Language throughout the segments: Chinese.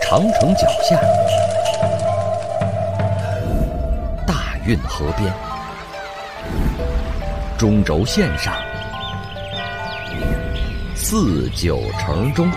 长城脚下，大运河边，中轴线上，四九城中，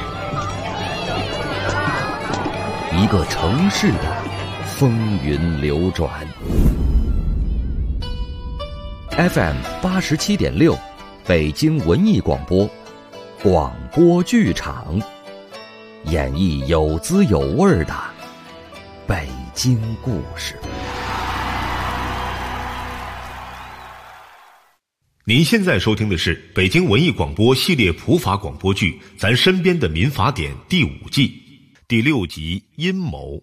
一个城市的风云流转。FM 87.6，北京文艺广播，广播剧场，演绎有滋有味的北京故事。 您现在收听的是北京文艺广播系列普法广播剧《咱身边的民法典》第5季第6集阴谋。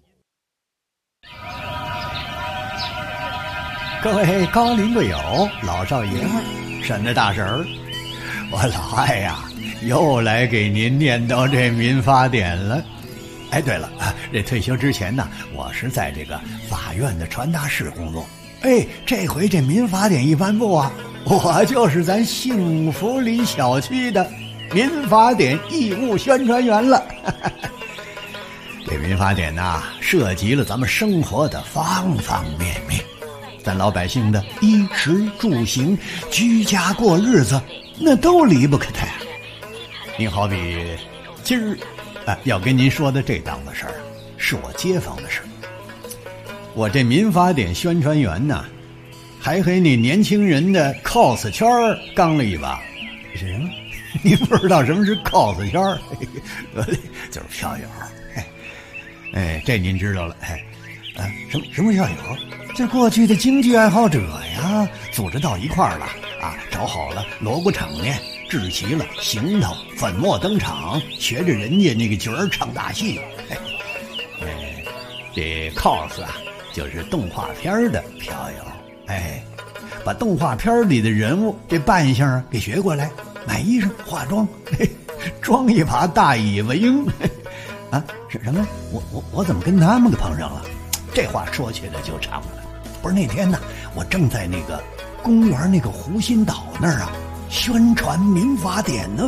各位高龄贵友、老少爷们儿、婶子大婶儿，我老艾呀，又来给您念叨这民法典了。哎，对了，这退休之前呢，我是在这个法院的传达室工作。哎，这回这民法典一颁布啊，我就是咱幸福里小区的民法典义务宣传员了。这民法典呐，涉及了咱们生活的方方面面。咱老百姓的衣食住行、居家过日子，那都离不开它呀。您好比今儿要跟您说的这档子事儿，是我街坊的事儿。我这民法典宣传员呢，还和那年轻人的 cos 圈刚了一把。什么？您不知道什么是 cos 圈？就是票友。哎，这您知道了。什么票友？这过去的京剧爱好者呀，组织到一块儿了啊，找好了锣鼓场面，制齐了行头，粉墨登场，学着人家那个角儿唱大戏。这 cos 啊，就是动画片的票友。哎，把动画片里的人物这扮相给学过来，买衣裳化妆，装一把大尾巴鹰。啊，是什么？我怎么跟他们给碰上了？这话说起来就长了。不是那天呢，我正在那个公园那个湖心岛那儿啊，宣传民法典呢。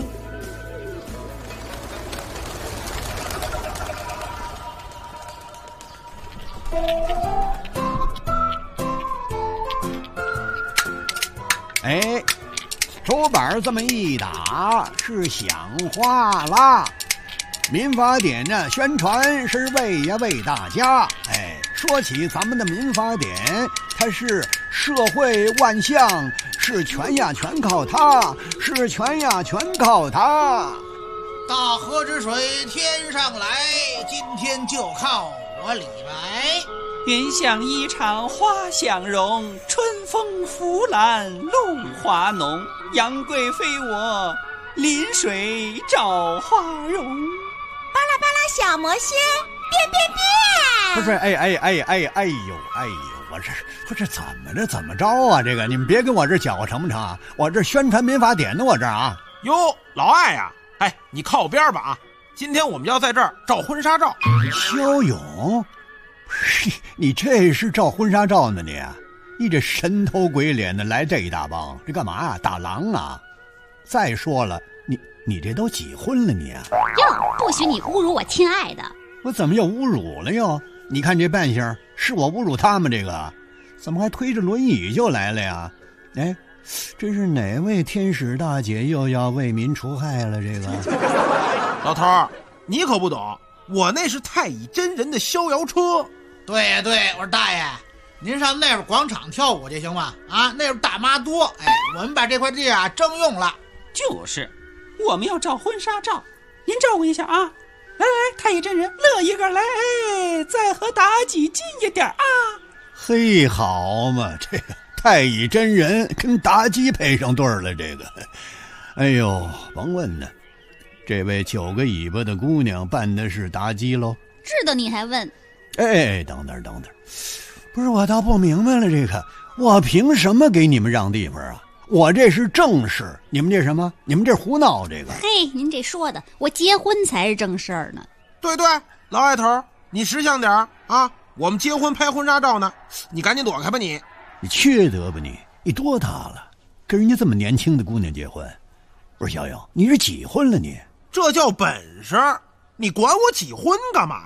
哎，手板这么一打，是响话啦。民法典呢，宣传是为大家。哎，说起咱们的民法典，它是社会万象，是全靠它，是全靠它。 大河之水天上来，今天就靠我李白。 云想衣裳花想容，春风拂槛露华浓。杨贵妃我，临水照花容。 巴拉巴拉小魔仙，变！ 不是，哎呦，我这不是怎么着啊？这个你们别跟我这搅和成不成？我这宣传民法典呢，我这啊。 哟，老艾呀，哎，你靠边吧啊！今天我们要在这儿照婚纱照。 肖勇，你这是照婚纱照呢？你这神头鬼脸的来这一大帮，这干嘛啊？打狼啊？再说了，你这都几婚了你啊？ 哟，不许你侮辱我亲爱的！ 我怎么又侮辱了哟？你看这扮相，是我侮辱他们这个？怎么还推着轮椅就来了呀？哎，这是哪位天使大姐又要为民除害了？这个老头儿，你可不懂，我那是太乙真人的逍遥车。 对，我说大爷，您上那边广场跳舞去行吗？啊，那边大妈多。哎，我们把这块地啊征用了。 就是，我们要照婚纱照，您照顾一下啊！来，太乙真人乐一个来，哎，再和妲己近一点啊！ 嘿，好嘛，这个太乙真人跟妲己配上对了，这个，哎呦，甭问呢，这位9个尾巴的姑娘扮的是妲己喽？ 是的，你还问？ 哎，等等，不是，我倒不明白了，这个我凭什么给你们让地方啊？我这是正事，你们这什么？你们这胡闹这个？ 嘿，您这说的，我结婚才是正事儿呢。 对，老艾头，你识相点啊！我们结婚拍婚纱照呢，你赶紧躲开吧你！ 你缺德吧你多大了，跟人家这么年轻的姑娘结婚？不是小勇，你是几婚了你？ 这叫本事，你管我几婚干嘛呀？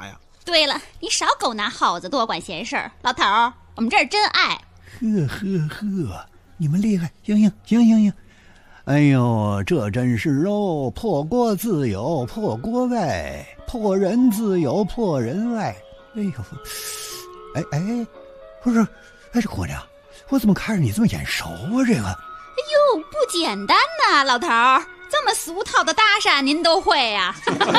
对了，你少狗拿耗子，多管闲事儿。老头儿，我们这是真爱。 呵，你们厉害，行。哎呦，这真是哦，破国自有破国外，破人自有破人外。哎呦，不是，这姑娘，我怎么看着你这么眼熟啊？这个， 哎呦，不简单呐，老头儿，这么俗套的搭讪您都会呀？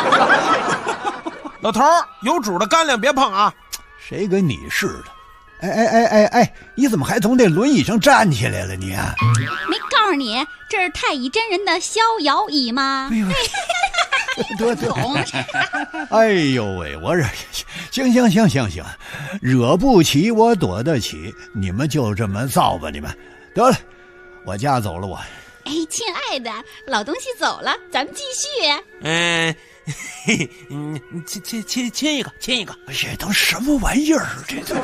老头儿，有主的干粮别碰啊！ 谁跟你似的？哎，你怎么还从这轮椅上站起来了你啊？ 没告诉你这是太乙真人的逍遥椅吗？ 哎呦，得，哎呦喂，我这行，惹不起我躲得起，你们就这么造吧，你们得了，我家走了我。 哎，亲爱的，老东西走了，咱们继续。 亲一个，这都什么玩意儿？这都。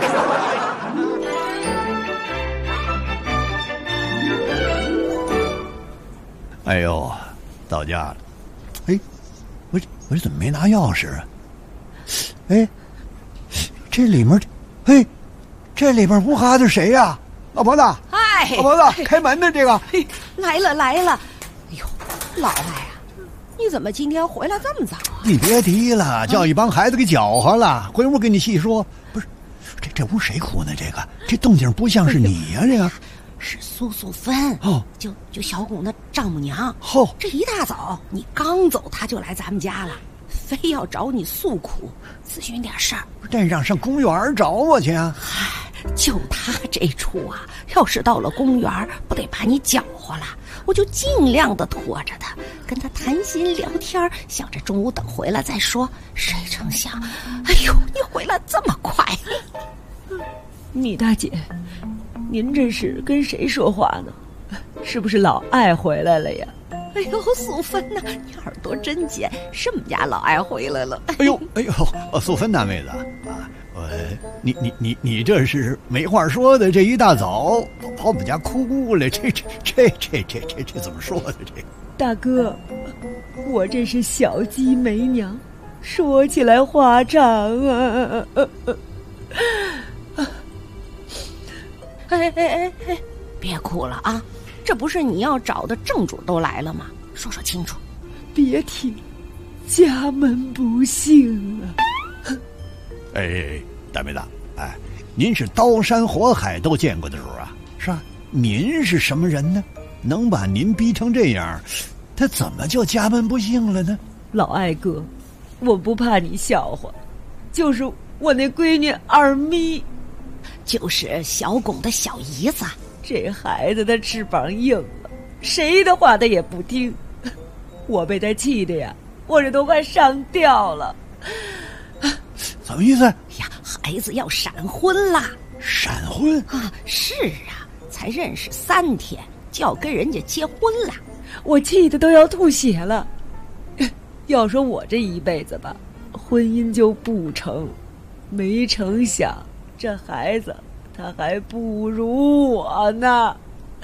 哎呦，到家了。哎，我这怎么没拿钥匙啊？哎，这里面呜哈的谁呀？老婆子， 嗨， 老婆子，开门的这个。 来了。哎呦，老外啊，你怎么今天回来这么早啊？ 你别提了，叫一帮孩子给搅和了。回屋给你细说。不是，这屋谁哭呢？这动静不像是你呀，这个。 是苏芬哦，就小巩的丈母娘。这一大早你刚走，她就来咱们家了，非要找你诉苦，咨询点事儿。 这让上公园找我去啊！ 嗨，就她这出啊，要是到了公园，不得把你搅和了？我就尽量的拖着她，跟她谈心聊天，想着中午等回来再说。谁成想，哎呦，你回来这么快！ 你大姐，您这是跟谁说话呢？是不是老爱回来了呀？ 哎呦，素芬呐，你耳朵真尖，是我们家老爱回来了。 哎呦，素芬大妹子啊，你这是没话说的，这一大早跑我们家哭了，这怎么说的？这大哥，我这是小鸡没娘，说起来话长啊。 哎，别哭了啊！这不是你要找的正主都来了吗？说清楚。 别提，家门不幸啊！ 哎，大妹子，哎，您是刀山火海都见过的主啊，是吧？您是什么人呢？能把您逼成这样，他怎么就家门不幸了呢？ 老爱哥，我不怕你笑话，就是我那闺女二咪。 就是小巩的小姨子， 这孩子的翅膀硬了，谁的话他也不听。我被他气的呀，我这都快上吊了。 什么意思？ 呀，孩子要闪婚啦！ 闪婚啊？是啊，才认识3天就要跟人家结婚了， 我气得都要吐血了。要说我这一辈子吧，婚姻就不成，没成想。这孩子他还不如我呢。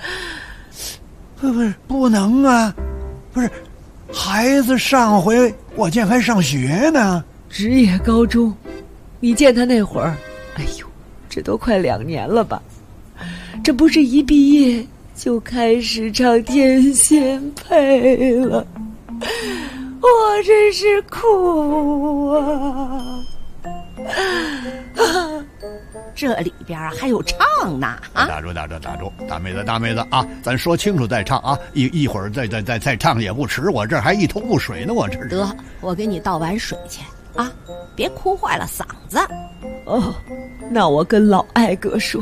不能啊，不是，孩子上回我见还上学呢， 职业高中。你见他那会儿，哎呦，这都快2年了吧？这不是一毕业就开始唱天仙配了，我真是哭啊！ 这里边还有唱呢啊！ 打住，大妹子啊，咱说清楚再唱啊！一会儿再唱也不迟，我这还一头雾水呢，我这是。 得，我给你倒碗水去啊，别哭坏了嗓子。 哦，那我跟老爱哥说，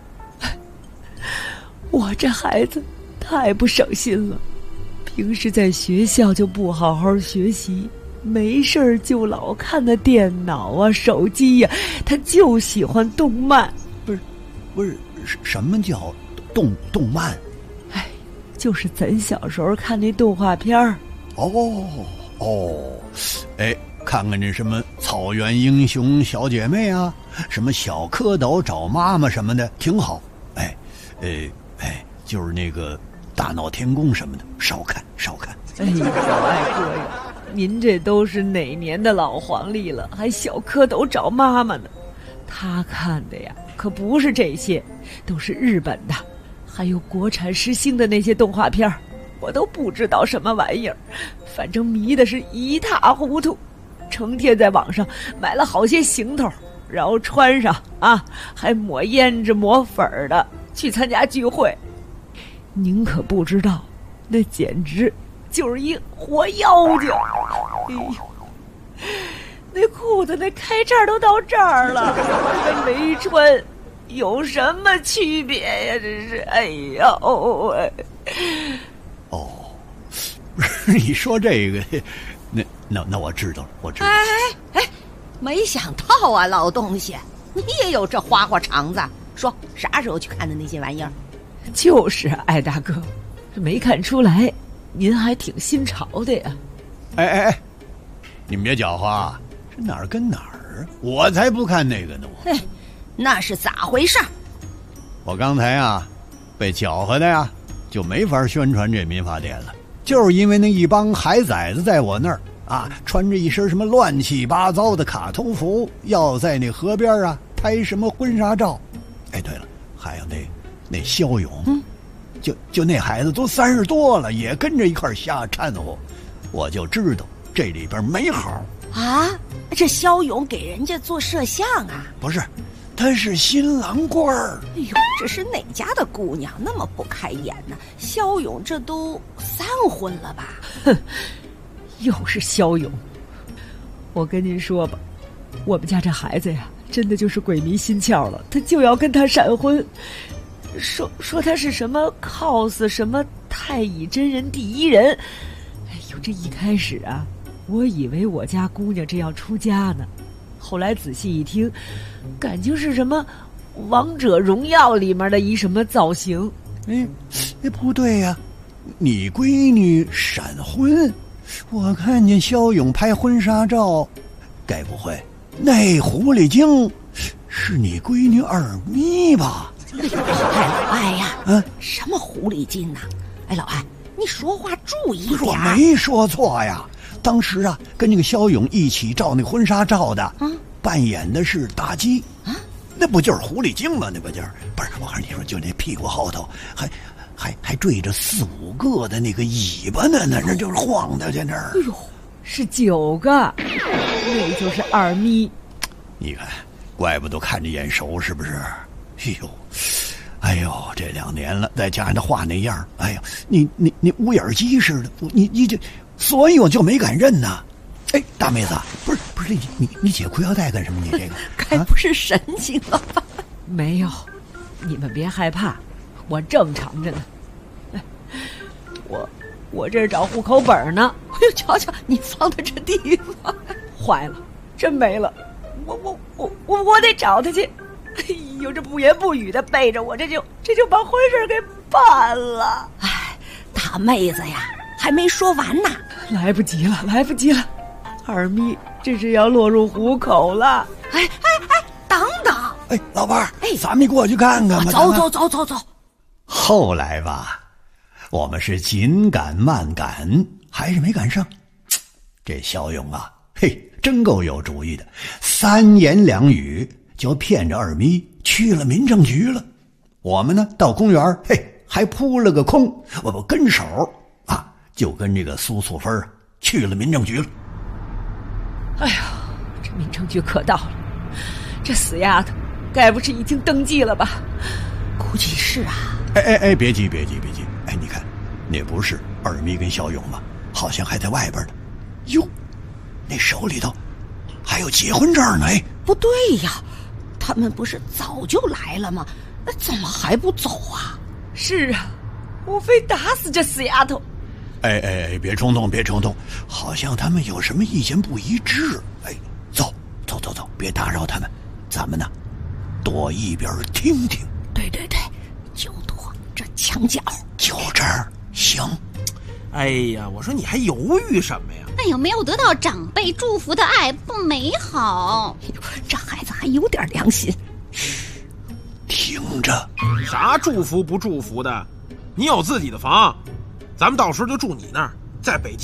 我这孩子太不省心了，平时在学校就不好好学习。没事儿就老看那电脑啊、手机呀，他就喜欢动漫。 不是，什么叫动漫？ 哎，就是咱小时候看那动画片儿。 哎，看看这什么草原英雄小姐妹啊，什么小蝌蚪找妈妈什么的，挺好。哎，就是那个大闹天宫什么的，少看。 哎呀，老爱哥呀！ 您这都是哪年的老黄历了，还小蝌蚪找妈妈呢？他看的呀，可不是这些，都是日本的，还有国产实星的那些动画片，我都不知道什么玩意儿，反正迷的是一塌糊涂，成天在网上买了好些行头，然后穿上啊，还抹胭脂抹粉的去参加聚会。您可不知道，那简直就是一活妖精。哎呦，那裤子那开叉都到这儿了，跟没穿有什么区别呀？这是，哎呦， 哦，你说这个，那我知道了，我知道了。 哎，没想到啊，老东西，你也有这花花肠子。说啥时候去看的那些玩意儿？ 就是艾大哥，没看出来，您还挺新潮的呀。 哎，你们别搅和啊，这哪儿跟哪儿啊？我才不看那个呢！ 嘿，那是咋回事？ 我刚才啊，被搅和的呀，就没法宣传这民法典了，就是因为那一帮海崽子在我那儿啊，穿着一身什么乱七八糟的卡通服，要在那河边啊拍什么婚纱照。哎，对了，还有那肖勇，就那孩子都30多了，也跟着一块瞎掺和，我就知道这里边没好啊！这肖勇给人家做摄像啊？ 不是，他是新郎官儿。 哎呦，这是哪家的姑娘那么不开眼呢？肖勇这都3婚了吧？ 哼，又是肖勇。我跟您说吧，我们家这孩子呀，真的就是鬼迷心窍了，他就要跟他闪婚。说他是什么 cos 什么太乙真人第1人。哎呦，这一开始啊，我以为我家姑娘这要出家呢，后来仔细一听，感情是什么王者荣耀里面的一什么造型。 哎，不对呀，你闺女闪婚，我看见肖勇拍婚纱照，该不会那狐狸精是你闺女二咪吧？ 哎，老艾呀，什么狐狸精呐？哎，老艾，你说话注意点。 我没说错呀，当时啊，跟那个肖勇一起照那婚纱照的，扮演的是妲己啊，那不就是狐狸精吗？那不就是？不是，我告诉你说，就那屁股后头还缀着4、5个的那个尾巴呢，那就是晃的在那儿。 哎呦，是9个，那就是二咪。 你看，怪不得看着眼熟，是不是？哎呦，这2年了，再加上他画那样，哎呦，你乌眼鸡似的，你这，所以我就没敢认呐。哎，大妹子，不是你解裤腰带干什么？你这个该不是神经了吧？ 没有，你们别害怕，我正常着呢。哎，我这是找户口本呢。 哎呦，瞧瞧，你放的这地方， 坏了，真没了，我得找他去。哎呦，这不言不语的背着我，这就把婚事给办了。 哎，大妹子呀，还没说完呢。 来不及了，二咪这是要落入虎口了。 哎，等等！ 哎，老伴儿，咱们过去看看吧。 走。 后来吧，我们是紧赶慢赶，还是没赶上。这肖勇啊，真够有主意的，3言2语就骗着二咪去了民政局了。我们呢到公园，还扑了个空，我不跟手啊，就跟这个苏素芬去了民政局了。 哎呀，这民政局可到了，这死丫头该不是已经登记了吧？ 估计是啊。 哎，别急。哎，你看，那不是二咪跟小勇吗？好像还在外边呢。哟，那手里头还有结婚证呢。哎， 不对呀，他们不是早就来了吗？怎么还不走啊？ 是啊，我非打死这死丫头。 哎，别冲动，好像他们有什么意见不一致。哎，走，别打扰他们，咱们呢躲一边听听。 对，就躲这墙角， 就这儿行。 哎呀，我说你还犹豫什么呀？ 哎呦，没有得到长辈祝福的爱不美好。 这孩子还有点良心。 嘘，听着。 啥祝福不祝福的？你有自己的房，咱们到时候就住你那儿。在北京，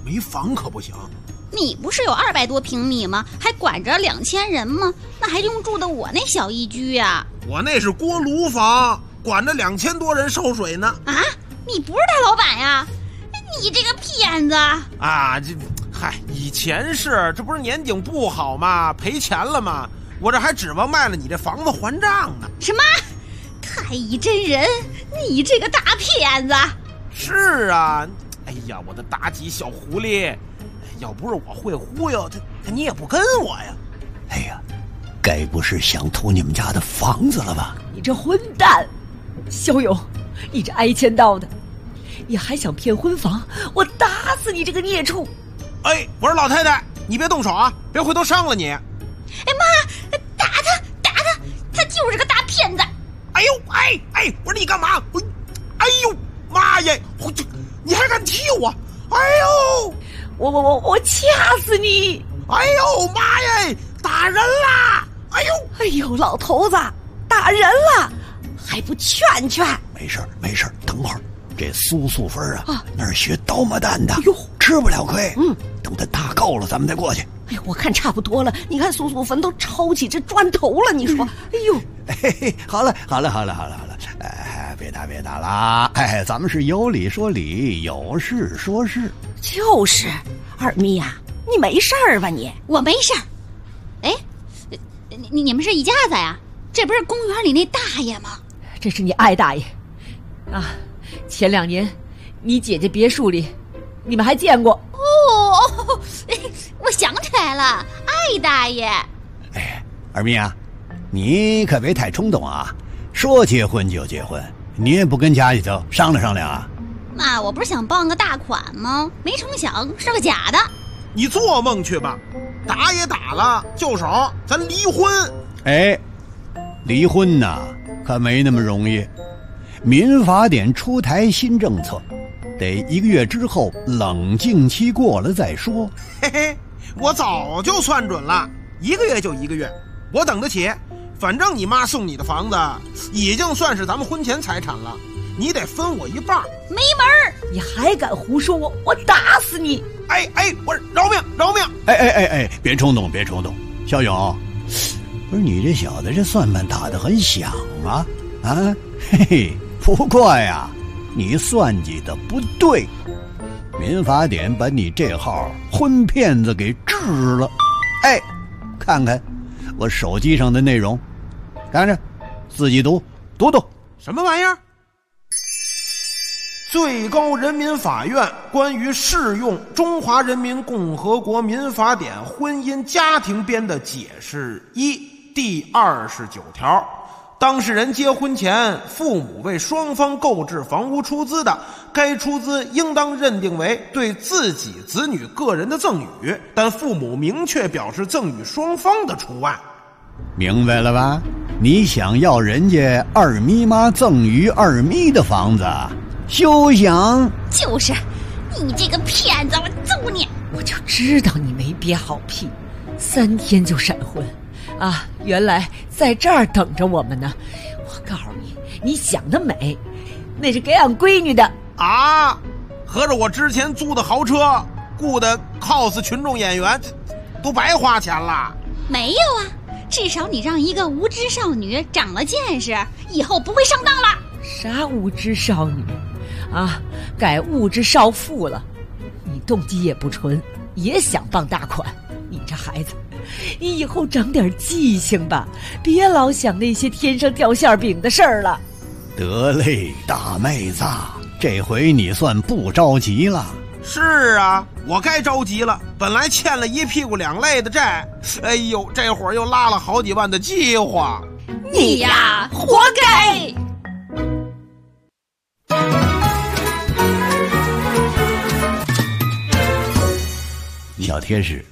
没房可不行。 你不是有200多平米吗？还管着2000人吗？那还用住的我那小一居呀？ 我那是锅炉房，管着2000多人烧水呢。 啊，你不是大老板呀？你这个骗子！ 啊，以前是，这不是年景不好吗？赔钱了吗？我这还指望卖了你这房子还账呢。 什么？太乙真人，你这个大骗子！ 是啊，哎呀，我的妲己小狐狸，要不是我会忽悠，你也不跟我呀。 哎呀，该不是想偷你们家的房子了吧？ 你这混蛋，肖勇，你这挨千刀的，你还想骗婚房？我打死你这个孽畜！ 哎，我说老太太，你别动手啊，别回头伤了你。 哎妈，打他，他就是个大骗子！ 哎呦，哎，我说你干嘛？哎呦妈耶！你还敢踢我？哎呦！ 我掐死你！ 哎呦妈耶！打人啦！ 哎呦，老头子，打人了，还不劝劝？ 没事，等会儿这苏素芬啊，那是学刀马旦的，吃不了亏。等他打够了，咱们再过去。 哎呦，我看差不多了。你看苏素芬都抄起这砖头了，你说？哎呦， 好了，哎，别打了。哎，咱们是有理说理，有事说事。 就是，二咪呀，你没事儿吧你？ 我没事儿。哎，你们是一家子呀？这不是公园里那大爷吗？ 这是你艾大爷啊！前2年，你姐姐别墅里，你们还见过。 哦，我想起来了，艾大爷。 哎，二咪啊，你可别太冲动啊！说结婚就结婚，你也不跟家里头商量啊？ 那我不是想傍个大款吗？没成想是个假的。 你做梦去吧！打也打了，就手，咱离婚。 哎，离婚呐，可没那么容易。民法典出台新政策，得1个月之后冷静期过了再说。 嘿嘿，我早就算准了，1个月就1个月，我等得起。反正你妈送你的房子已经算是咱们婚前财产了，你得分我一半。 没门儿！ 你还敢胡说我打死你！ 哎，我饶命！ 哎，别冲动，小勇，不是你这小子这算盘打得很响啊！啊，嘿嘿，不过呀，你算计的不对，民法典把你这号婚骗子给治了。哎，看看我手机上的内容，看着，自己读。 什么玩意儿？最高人民法院关于适用《中华人民共和国民法典婚姻家庭编的解释1第29条，当事人结婚前父母为双方购置房屋出资的，该出资应当认定为对自己子女个人的赠与，但父母明确表示赠与双方的除外。 明白了吧？你想要人家二咪妈赠与二咪的房子，休想！ 就是你这个骗子，我揍你！ 我就知道你没憋好屁，3天就闪婚啊！原来在这儿等着我们呢。我告诉你，你想得美，那是给俺闺女的啊！合着我之前租的豪车，雇的 cos 群众演员，都白花钱了？ 没有啊，至少你让一个无知少女长了见识，以后不会上当了。 啥无知少女啊，改物质少妇了。你动机也不纯，也想傍大款。你这孩子，你以后长点记性吧，别老想那些天上掉馅饼的事儿了。 得嘞，大妹子，这回你算不着急了。 是啊，我该着急了，本来欠了1屁股2肋的债，哎呦，这会儿又拉了好几万的饥荒。 你呀，活该！ 小贴士，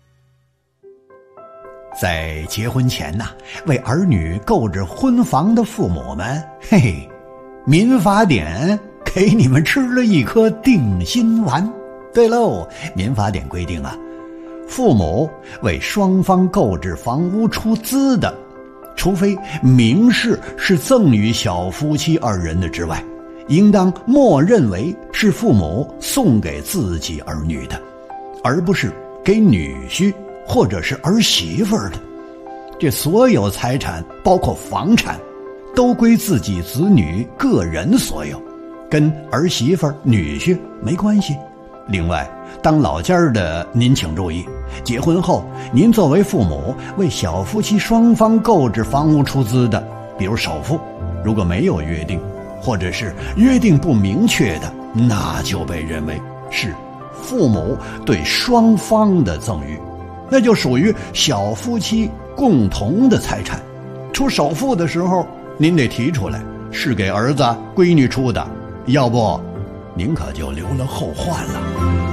在结婚前呐，为儿女购置婚房的父母们，嘿嘿，民法典给你们吃了一颗定心丸。对喽，民法典规定啊，父母为双方购置房屋出资的，除非明示是赠与小夫妻2人的之外， 应当默认为是父母送给自己儿女的，而不是给女婿或者是儿媳妇的。这所有财产，包括房产，都归自己子女个人所有，跟儿媳妇女婿没关系。另外，当老家的您请注意，结婚后您作为父母为小夫妻双方购置房屋出资的，比如首付，如果没有约定，或者是约定不明确的，那就被认为是父母对双方的赠与，那就属于小夫妻共同的财产。出首付的时候您得提出来是给儿子闺女出的，要不您可就留了后患了。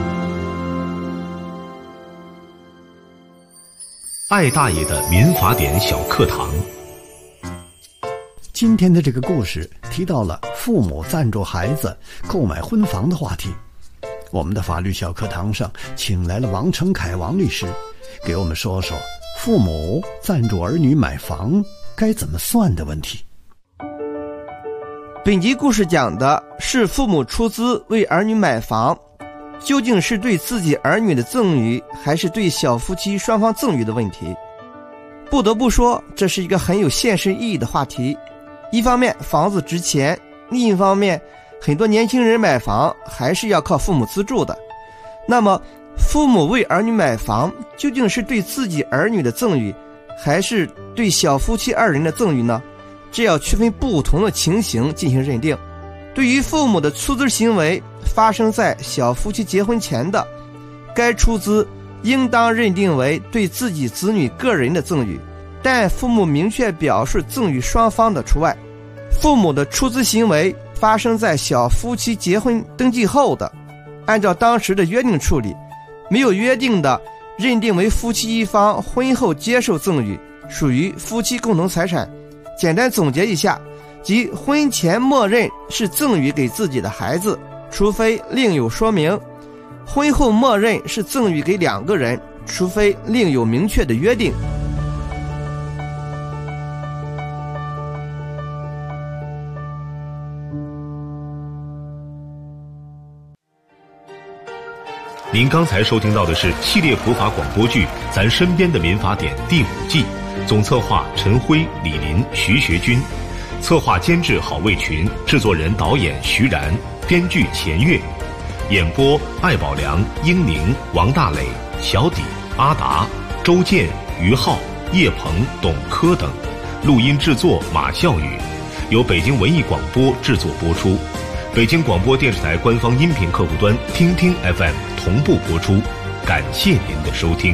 艾大爷的民法典小课堂。 今天的这个故事提到了父母赞助孩子购买婚房的话题。我们的法律小课堂上请来了王成凯王律师，给我们说说父母赞助儿女买房该怎么算的问题。 本集故事讲的是父母出资为儿女买房，究竟是对自己儿女的赠与，还是对小夫妻双方赠与的问题。不得不说，这是一个很有现实意义的话题。一方面房子值钱，另一方面很多年轻人买房还是要靠父母资助的。那么父母为儿女买房究竟是对自己儿女的赠与，还是对小夫妻二人的赠与呢？这要区分不同的情形进行认定。对于父母的出资行为发生在小夫妻结婚前的，该出资应当认定为对自己子女个人的赠与，但父母明确表示赠与双方的除外。父母的出资行为发生在小夫妻结婚登记后的，按照当时的约定处理；没有约定的，认定为夫妻一方婚后接受赠与，属于夫妻共同财产。简单总结一下，即婚前默认是赠与给自己的孩子，除非另有说明；婚后默认是赠与给两个人，除非另有明确的约定。 您刚才收听到的是系列普法广播剧《咱身边的民法典》第5季，总策划陈辉、李林、徐学军，策划监制郝卫群，制作人导演徐然，编剧钱月，演播艾宝良、英宁、王大磊、小底、阿达、周健、于浩、叶鹏、董科等，录音制作马笑宇，由北京文艺广播制作播出。北京广播电视台官方音频客户端听听 FM 同步播出，感谢您的收听。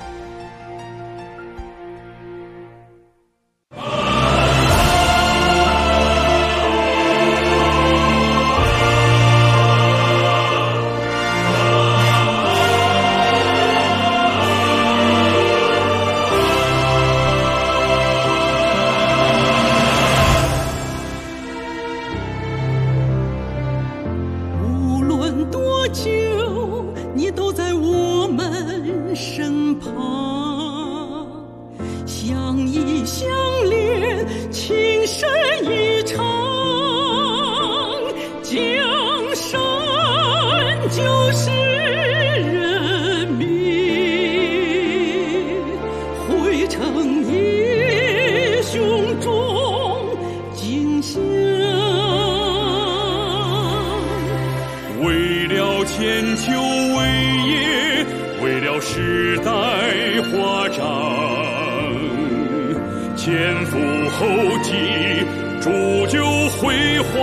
前赴后继，铸就辉煌。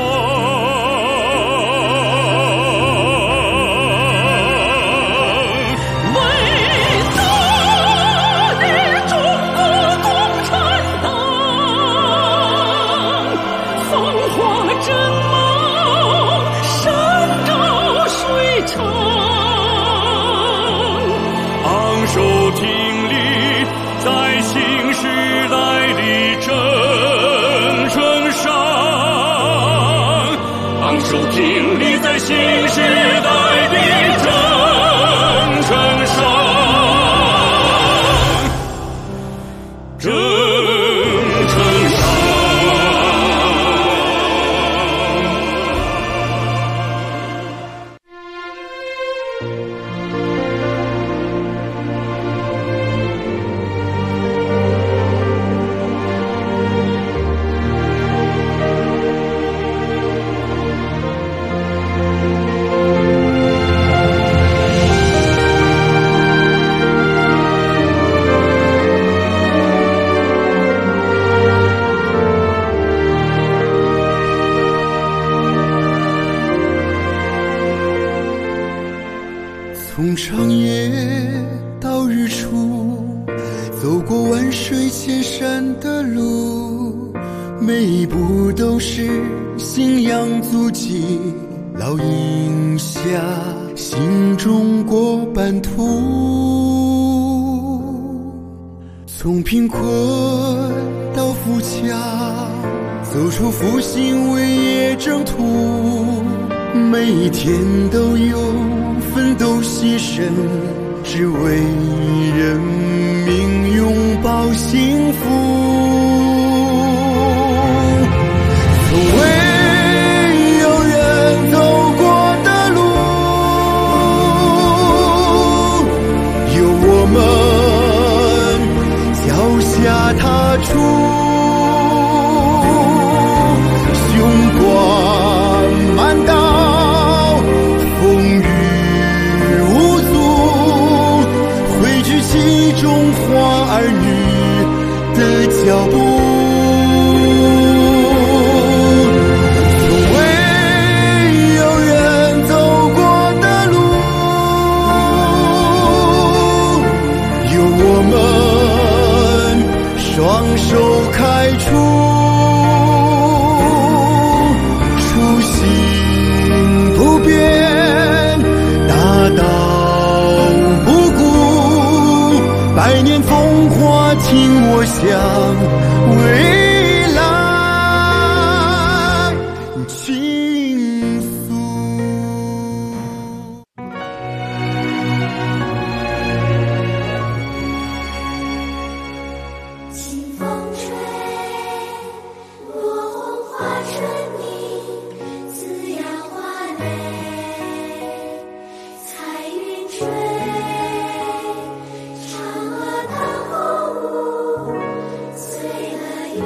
伟大的中国共产党，风华正茂，山高水长，昂首挺立在新时代的征程上，昂首挺立在新时代的征程上，征程上。 万水千山的路，每一步都是信仰足迹，烙印下心中过版图。从贫困到富强，走出复兴伟业征途，每一天都有奋斗牺牲，只为人民拥抱幸福。从未有人走过的路，有我们脚下踏出，雄关漫道，风雨无阻，汇聚其中华儿女的脚步。从未有人走过的路，有我们双手开出，初心不变，大道不顾，百年风华听我向未来倾诉。 清风吹，落红花春泥，滋养花蕾；彩云追，嫦娥当红舞，醉了月。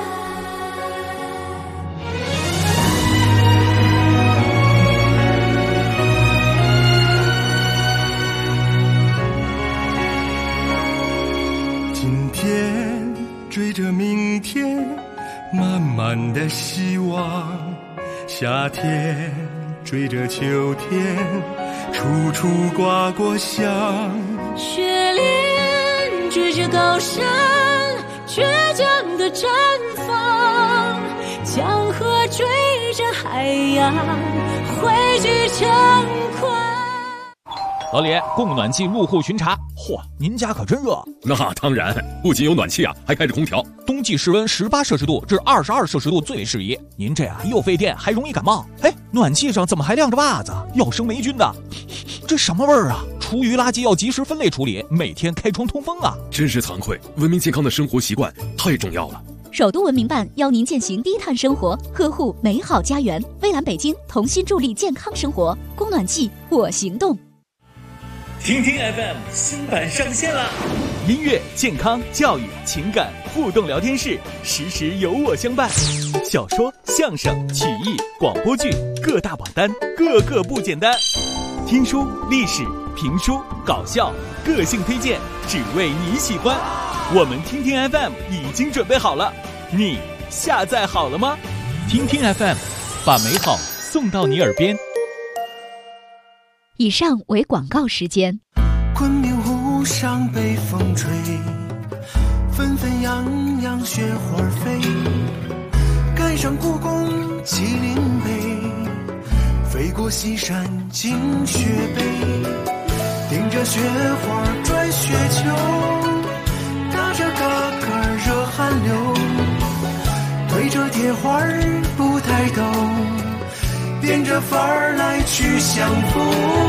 今天追着明天，满满的希望；夏天追着秋天，处处挂过香。 雪莲追着高山，倔强的绽放；江河追着海洋，汇聚成宽。 老李，供暖季入户巡查。嚯，您家可真热。 那当然，不仅有暖气啊，还开着空调。 冬季室温18摄氏度至22摄氏度最适宜。您这又费电，还容易感冒。哎，暖气上怎么还晾着袜子？要生霉菌的。这什么味儿啊？厨余垃圾要及时分类处理，每天开窗通风啊。 真是惭愧，文明健康的生活习惯太重要了。 首都文明办邀您践行低碳生活，呵护美好家园。蔚蓝北京同心助力健康生活，供暖季我行动。 听听 FM 新版上线啦！ 音乐、健康、教育、情感互动聊天室，时时有我相伴。小说、相声、曲艺、广播剧各大榜单，个个不简单。听书、历史、评书、搞笑，个性推荐，只为你喜欢。我们听听 FM 已经准备好了，你下载好了吗？ 听听 FM， 把美好送到你耳边。 以上为广告时间。 昆明湖上北风吹，纷纷扬扬雪花飞，赶上故宫麒麟碑，飞过西山进雪碑，顶着雪花转雪球，打着嘎嘎热汗流，对着铁花不抬头，变着法儿来去相逢。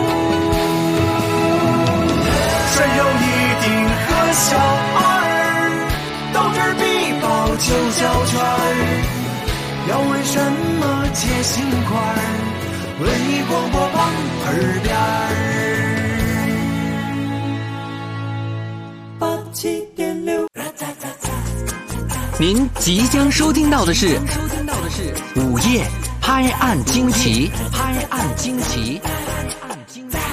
山有一定和小儿，斗智必报9角圈儿，要为什么接心块儿？文艺广播榜耳边87.6。 您即将收听到的是午夜拍案惊奇。